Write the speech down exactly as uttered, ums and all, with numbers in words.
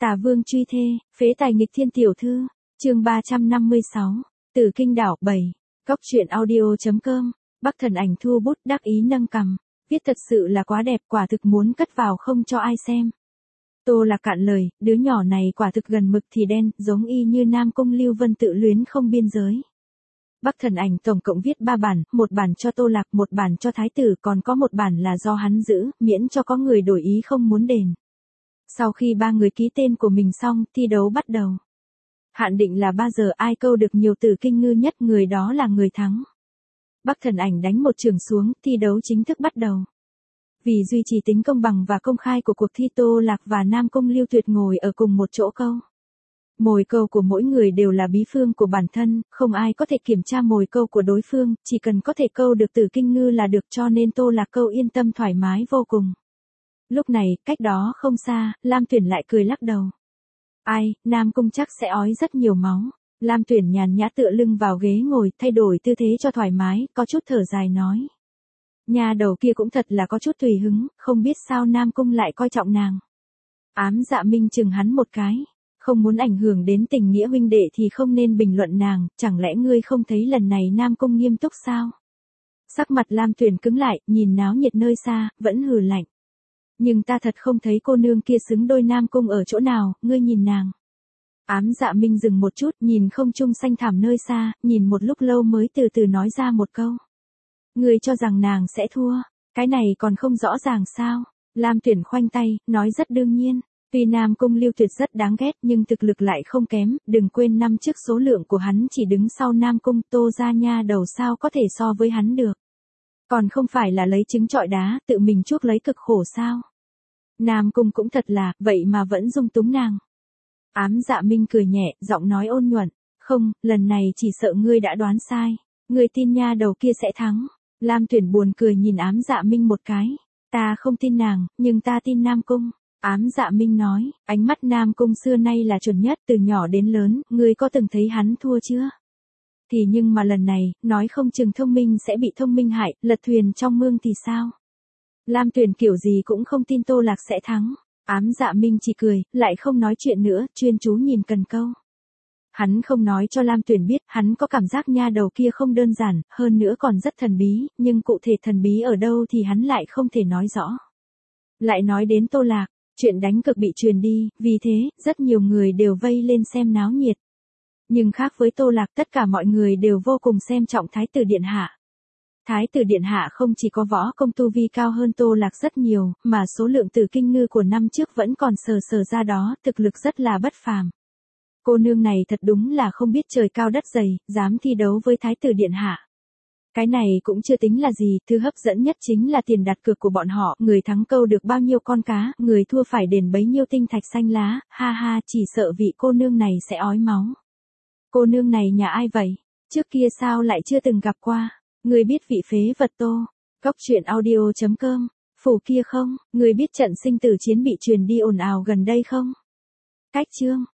Tả Vương truy thê, phế tài nghịch thiên tiểu thư, chương ba trăm năm mươi sáu, Tử Kinh Đảo bảy, Góc truyện audio.com, Bắc Thần Ảnh thu bút đắc ý nâng cằm, viết thật sự là quá đẹp, quả thực muốn cất vào không cho ai xem. Tô Lạc cạn lời, đứa nhỏ này quả thực gần mực thì đen, giống y như Nam Cung Lưu Vân tự luyến không biên giới. Bắc Thần Ảnh tổng cộng viết ba bản, một bản cho Tô Lạc, một bản cho Thái tử, còn có một bản là do hắn giữ, miễn cho có người đổi ý không muốn đền. Sau khi ba người ký tên của mình xong, thi đấu bắt đầu. Hạn định là ba giờ, ai câu được nhiều tử kinh ngư nhất người đó là người thắng. Bắc Thần Ảnh đánh một chưởng xuống, thi đấu chính thức bắt đầu. Vì duy trì tính công bằng và công khai của cuộc thi, Tô Lạc và Nam Cung Lưu Tuyệt ngồi ở cùng một chỗ câu. Mồi câu của mỗi người đều là bí phương của bản thân, không ai có thể kiểm tra mồi câu của đối phương, chỉ cần có thể câu được tử kinh ngư là được, cho nên Tô Lạc câu yên tâm thoải mái vô cùng. Lúc này, cách đó không xa, Lam Tuyển lại cười lắc đầu. Ai, Nam Cung chắc sẽ ói rất nhiều máu. Lam Tuyển nhàn nhã tựa lưng vào ghế ngồi, thay đổi tư thế cho thoải mái, có chút thở dài nói. Nhà đầu kia cũng thật là có chút tùy hứng, không biết sao Nam Cung lại coi trọng nàng. Ám Dạ Minh chừng hắn một cái. Không muốn ảnh hưởng đến tình nghĩa huynh đệ thì không nên bình luận nàng, chẳng lẽ ngươi không thấy lần này Nam Cung nghiêm túc sao? Sắc mặt Lam Tuyển cứng lại, nhìn náo nhiệt nơi xa, vẫn hừ lạnh. Nhưng ta thật không thấy cô nương kia xứng đôi Nam Cung ở chỗ nào, ngươi nhìn nàng. Ám Dạ Minh dừng một chút, nhìn không trung xanh thẳm nơi xa, nhìn một lúc lâu mới từ từ nói ra một câu. Ngươi cho rằng nàng sẽ thua, cái này còn không rõ ràng sao? Lam Tuyển khoanh tay, nói rất đương nhiên. Tuy Nam Cung Lưu Tuyệt rất đáng ghét nhưng thực lực lại không kém, đừng quên năm trước số lượng của hắn chỉ đứng sau Nam Cung, Tô gia nha đầu sao có thể so với hắn được. Còn không phải là lấy trứng trọi đá, tự mình chuốc lấy cực khổ sao. Nam Cung cũng thật là, vậy mà vẫn dung túng nàng. Ám Dạ Minh cười nhẹ, giọng nói ôn nhuận, không, lần này chỉ sợ ngươi đã đoán sai, ngươi tin nha đầu kia sẽ thắng. Lam Tuyển buồn cười nhìn Ám Dạ Minh một cái, ta không tin nàng, nhưng ta tin Nam Cung. Ám Dạ Minh nói, ánh mắt Nam Cung xưa nay là chuẩn nhất, từ nhỏ đến lớn, ngươi có từng thấy hắn thua chưa? Thì nhưng mà lần này, nói không chừng thông minh sẽ bị thông minh hại, lật thuyền trong mương thì sao? Lam Tuyển kiểu gì cũng không tin Tô Lạc sẽ thắng. Ám Dạ Minh chỉ cười, lại không nói chuyện nữa, chuyên chú nhìn cần câu. Hắn không nói cho Lam Tuyển biết, hắn có cảm giác nha đầu kia không đơn giản, hơn nữa còn rất thần bí, nhưng cụ thể thần bí ở đâu thì hắn lại không thể nói rõ. Lại nói đến Tô Lạc. Chuyện đánh cực bị truyền đi, vì thế, rất nhiều người đều vây lên xem náo nhiệt. Nhưng khác với Tô Lạc, tất cả mọi người đều vô cùng xem trọng Thái tử Điện Hạ. Thái tử Điện Hạ không chỉ có võ công tu vi cao hơn Tô Lạc rất nhiều, mà số lượng tử kinh ngư của năm trước vẫn còn sờ sờ ra đó, thực lực rất là bất phàm. Cô nương này thật đúng là không biết trời cao đất dày, dám thi đấu với Thái tử Điện Hạ. Cái này cũng chưa tính là gì, thứ hấp dẫn nhất chính là tiền đặt cược của bọn họ, người thắng câu được bao nhiêu con cá, người thua phải đền bấy nhiêu tinh thạch xanh lá, ha ha, chỉ sợ vị cô nương này sẽ ói máu. Cô nương này nhà ai vậy? Trước kia sao lại chưa từng gặp qua? Người biết vị phế vật Tô, Góc truyện audio.com, phủ kia không? Người biết trận sinh tử chiến bị truyền đi ồn ào gần đây không? Cách chương